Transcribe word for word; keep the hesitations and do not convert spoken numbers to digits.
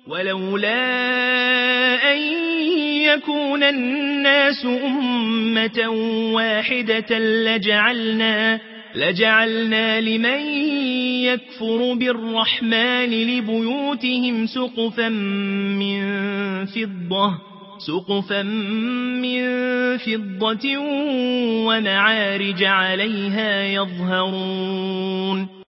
ولولا أن يكون الناس أمة واحدة لجعلنا, لجعلنا لمن يكفر بالرحمن لبيوتهم سقفا من فضة, سقفا من فضة ومعارج عليها يظهرون.